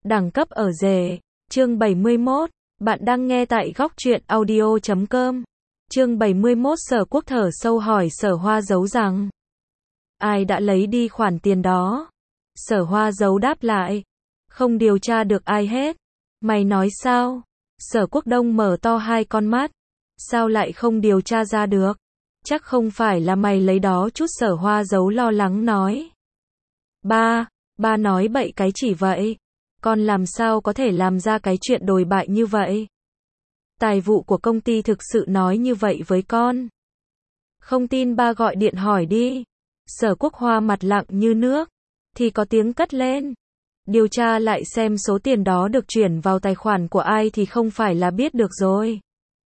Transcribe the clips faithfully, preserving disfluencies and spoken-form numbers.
Đẳng cấp ở rể. Chương bảy mươi mốt. Bạn đang nghe tại góc truyện audio chấm com. Chương bảy mươi mốt. Sở Quốc thở sâu hỏi Sở Hoa Dấu rằng ai đã lấy đi khoản tiền đó? Sở Hoa Dấu đáp lại, không điều tra được ai hết. Mày nói sao? Sở Quốc Đông mở to hai con mắt. Sao lại không điều tra ra được? Chắc không phải là mày lấy đó chút. Sở Hoa Dấu lo lắng nói. Ba, ba nói bậy cái chỉ vậy. Con làm sao có thể làm ra cái chuyện đồi bại như vậy? Tài vụ của công ty thực sự nói như vậy với con. Không tin ba gọi điện hỏi đi. Sở Quốc Hoa mặt lặng như nước. Thì có tiếng cất lên. Điều tra lại xem số tiền đó được chuyển vào tài khoản của ai thì không phải là biết được rồi.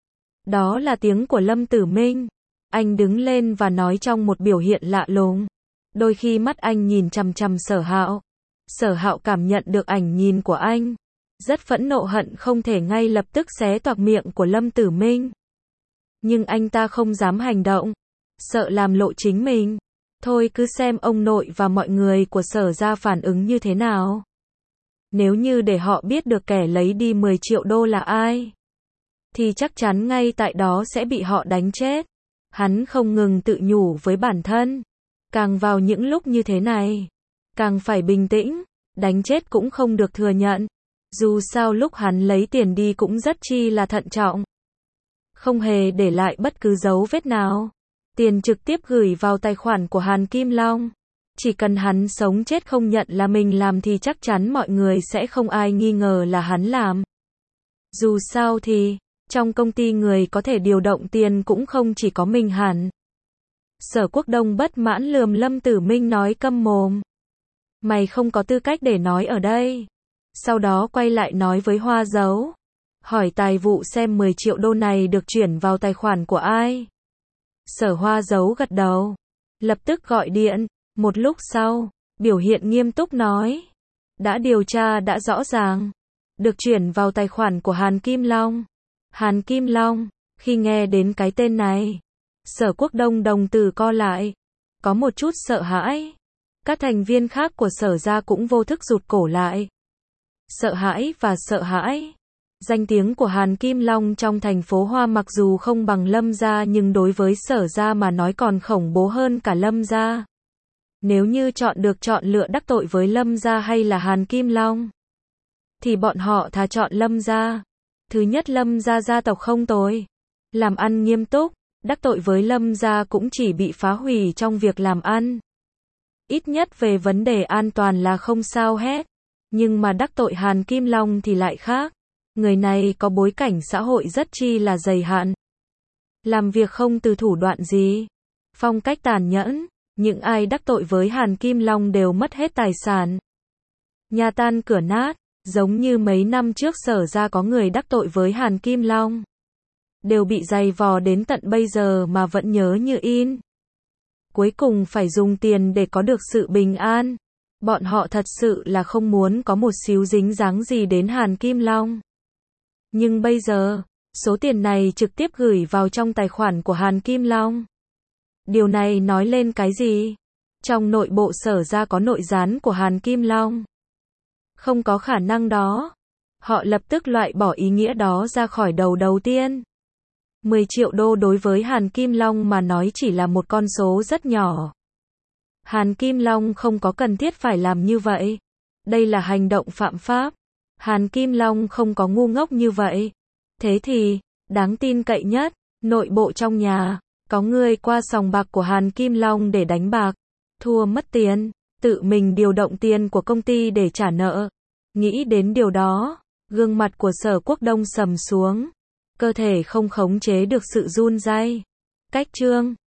Đó là tiếng của Lâm Tử Minh. Anh đứng lên và nói trong một biểu hiện lạ lùng. Đôi khi mắt anh nhìn chằm chằm Sở Hạo. Sở Hạo cảm nhận được ảnh nhìn của anh. Rất phẫn nộ hận không thể ngay lập tức xé toạc miệng của Lâm Tử Minh. Nhưng anh ta không dám hành động. Sợ làm lộ chính mình. Thôi cứ xem ông nội và mọi người của Sở ra phản ứng như thế nào. Nếu như để họ biết được kẻ lấy đi mười triệu đô là ai, thì chắc chắn ngay tại đó sẽ bị họ đánh chết. Hắn không ngừng tự nhủ với bản thân. Càng vào những lúc như thế này, càng phải bình tĩnh. Đánh chết cũng không được thừa nhận. Dù sao lúc hắn lấy tiền đi cũng rất chi là thận trọng. Không hề để lại bất cứ dấu vết nào. Tiền trực tiếp gửi vào tài khoản của Hàn Kim Long. Chỉ cần hắn sống chết không nhận là mình làm thì chắc chắn mọi người sẽ không ai nghi ngờ là hắn làm. Dù sao thì, trong công ty người có thể điều động tiền cũng không chỉ có mình hắn. Sở Quốc Đông bất mãn lườm Lâm Tử Minh nói câm mồm. Mày không có tư cách để nói ở đây. Sau đó quay lại nói với Hoa Dấu. Hỏi tài vụ xem mười triệu đô này được chuyển vào tài khoản của ai. Sở Hoa Dấu gật đầu. Lập tức gọi điện. Một lúc sau, biểu hiện nghiêm túc nói. Đã điều tra đã rõ ràng. Được chuyển vào tài khoản của Hàn Kim Long. Hàn Kim Long, khi nghe đến cái tên này, Sở Quốc Đông đồng tử co lại. Có một chút sợ hãi. Các thành viên khác của Sở ra cũng vô thức rụt cổ lại. Sợ hãi và sợ hãi. Danh tiếng của Hàn Kim Long trong thành phố Hoa mặc dù không bằng Lâm gia nhưng đối với Sở ra mà nói còn khủng bố hơn cả Lâm gia. Nếu như chọn được chọn lựa đắc tội với Lâm gia hay là Hàn Kim Long, thì bọn họ thà chọn Lâm gia. Thứ nhất, Lâm gia gia tộc không tồi, làm ăn nghiêm túc, đắc tội với Lâm gia cũng chỉ bị phá hủy trong việc làm ăn. Ít nhất về vấn đề an toàn là không sao hết. Nhưng mà đắc tội Hàn Kim Long thì lại khác. Người này có bối cảnh xã hội rất chi là dày hạn. Làm việc không từ thủ đoạn gì. Phong cách tàn nhẫn. Những ai đắc tội với Hàn Kim Long đều mất hết tài sản. Nhà tan cửa nát. Giống như mấy năm trước Sở ra có người đắc tội với Hàn Kim Long. Đều bị giày vò đến tận bây giờ mà vẫn nhớ như in. Cuối cùng phải dùng tiền để có được sự bình an. Bọn họ thật sự là không muốn có một xíu dính dáng gì đến Hàn Kim Long. Nhưng bây giờ, số tiền này trực tiếp gửi vào trong tài khoản của Hàn Kim Long. Điều này nói lên cái gì? Trong nội bộ Sở ra có nội gián của Hàn Kim Long. Không có khả năng đó. Họ lập tức loại bỏ ý nghĩa đó ra khỏi đầu đầu tiên. mười triệu đô đối với Hàn Kim Long mà nói chỉ là một con số rất nhỏ. Hàn Kim Long không có cần thiết phải làm như vậy. Đây là hành động phạm pháp. Hàn Kim Long không có ngu ngốc như vậy. Thế thì, đáng tin cậy nhất, nội bộ trong nhà, có người qua sòng bạc của Hàn Kim Long để đánh bạc, thua mất tiền, tự mình điều động tiền của công ty để trả nợ. Nghĩ đến điều đó, gương mặt của Sở Quốc Đông sầm xuống. Cơ thể không khống chế được sự run rẩy. Cách chương